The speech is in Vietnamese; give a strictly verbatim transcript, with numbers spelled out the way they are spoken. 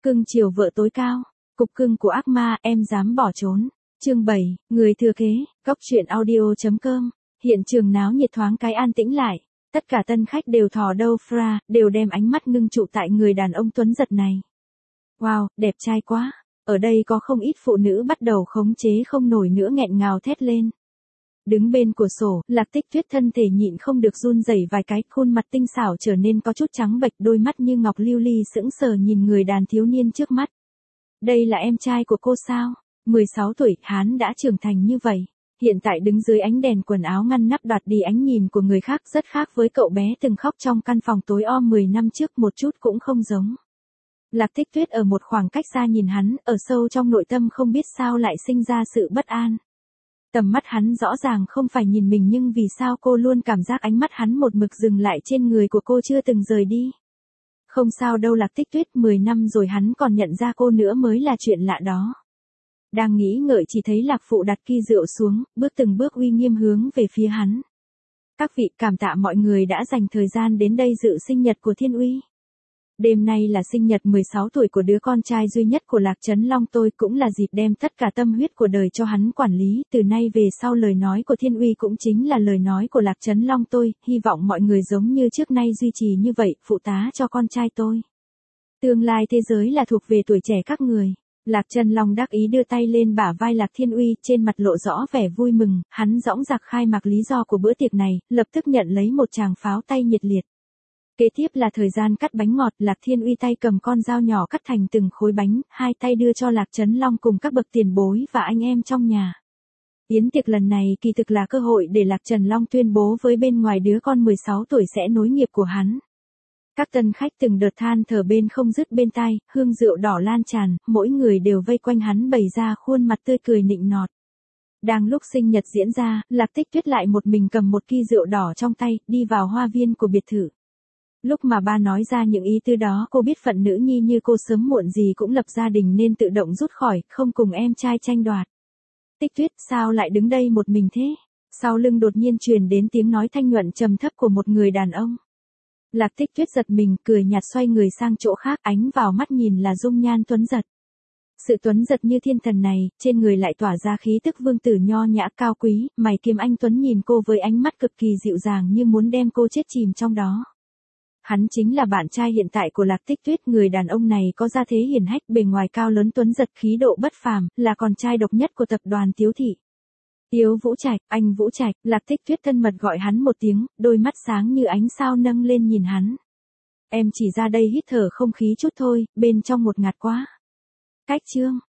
Cưng chiều vợ tối cao. Cục cưng của ác ma, em dám bỏ trốn. Chương bảy, người thừa kế, góc truyện audio chấm com. Hiện trường náo nhiệt thoáng cái an tĩnh lại. Tất cả tân khách đều thò đâu fra, đều đem ánh mắt ngưng trụ tại người đàn ông tuấn giật này. Wow, đẹp trai quá. Ở đây có không ít phụ nữ bắt đầu khống chế không nổi nữa nghẹn ngào thét lên. Đứng bên cửa sổ, Lạc Tích Tuyết thân thể nhịn không được run rẩy vài cái, khuôn mặt tinh xảo trở nên có chút trắng bệch, đôi mắt như ngọc lưu ly sững sờ nhìn người đàn thiếu niên trước mắt. Đây là em trai của cô sao? mười sáu tuổi, hắn đã trưởng thành như vậy. Hiện tại đứng dưới ánh đèn quần áo ngăn nắp đoạt đi ánh nhìn của người khác, rất khác với cậu bé từng khóc trong căn phòng tối om mười năm trước, một chút cũng không giống. Lạc Tích Tuyết ở một khoảng cách xa nhìn hắn, ở sâu trong nội tâm không biết sao lại sinh ra sự bất an. Tầm mắt hắn rõ ràng không phải nhìn mình, nhưng vì sao cô luôn cảm giác ánh mắt hắn một mực dừng lại trên người của cô, chưa từng rời đi. Không sao đâu Lạc Tích Tuyết, mười năm rồi hắn còn nhận ra cô nữa mới là chuyện lạ đó. Đang nghĩ ngợi chỉ thấy Lạc Phụ đặt ki rượu xuống, bước từng bước uy nghiêm hướng về phía hắn. Các vị, cảm tạ mọi người đã dành thời gian đến đây dự sinh nhật của Thiên Uy. Đêm nay là sinh nhật mười sáu tuổi của đứa con trai duy nhất của Lạc Trấn Long tôi, cũng là dịp đem tất cả tâm huyết của đời cho hắn quản lý, từ nay về sau lời nói của Thiên Uy cũng chính là lời nói của Lạc Trấn Long tôi, hy vọng mọi người giống như trước nay duy trì như vậy, phụ tá cho con trai tôi. Tương lai thế giới là thuộc về tuổi trẻ các người. Lạc Trấn Long đắc ý đưa tay lên bả vai Lạc Thiên Uy, trên mặt lộ rõ vẻ vui mừng, hắn dõng dạc khai mạc lý do của bữa tiệc này, lập tức nhận lấy một tràng pháo tay nhiệt liệt. Kế tiếp là thời gian cắt bánh ngọt, Lạc Thiên Uy tay cầm con dao nhỏ cắt thành từng khối bánh, hai tay đưa cho Lạc Trấn Long cùng các bậc tiền bối và anh em trong nhà. Yến tiệc lần này kỳ thực là cơ hội để Lạc Trấn Long tuyên bố với bên ngoài đứa con mười sáu tuổi sẽ nối nghiệp của hắn. Các tân khách từng đợt than thở bên không dứt bên tai, hương rượu đỏ lan tràn, mỗi người đều vây quanh hắn bày ra khuôn mặt tươi cười nịnh nọt. Đang lúc sinh nhật diễn ra, Lạc Tích Tuyết lại một mình cầm một ki rượu đỏ trong tay, đi vào hoa viên của biệt thự. Lúc mà ba nói ra những ý tứ đó, cô biết phận nữ nhi như cô sớm muộn gì cũng lập gia đình nên tự động rút khỏi, không cùng em trai tranh đoạt. Tích Tuyết, sao lại đứng đây một mình thế? Sau lưng đột nhiên truyền đến tiếng nói thanh nhuận trầm thấp của một người đàn ông. Lạc Tích Tuyết giật mình, cười nhạt xoay người sang chỗ khác, ánh vào mắt nhìn là dung nhan tuấn giật. Sự tuấn giật như thiên thần này, trên người lại tỏa ra khí tức vương tử nho nhã cao quý, mày kiếm anh tuấn nhìn cô với ánh mắt cực kỳ dịu dàng như muốn đem cô chết chìm trong đó. Hắn chính là bạn trai hiện tại của Lạc Tích Tuyết, người đàn ông này có gia thế hiển hách, bề ngoài cao lớn tuấn giật, khí độ bất phàm, là con trai độc nhất của tập đoàn Tiếu Thị. Tiếu Vũ Trạch, anh Vũ Trạch, Lạc Tích Tuyết thân mật gọi hắn một tiếng, đôi mắt sáng như ánh sao nâng lên nhìn hắn. Em chỉ ra đây hít thở không khí chút thôi, bên trong một ngạt quá. Cách chương.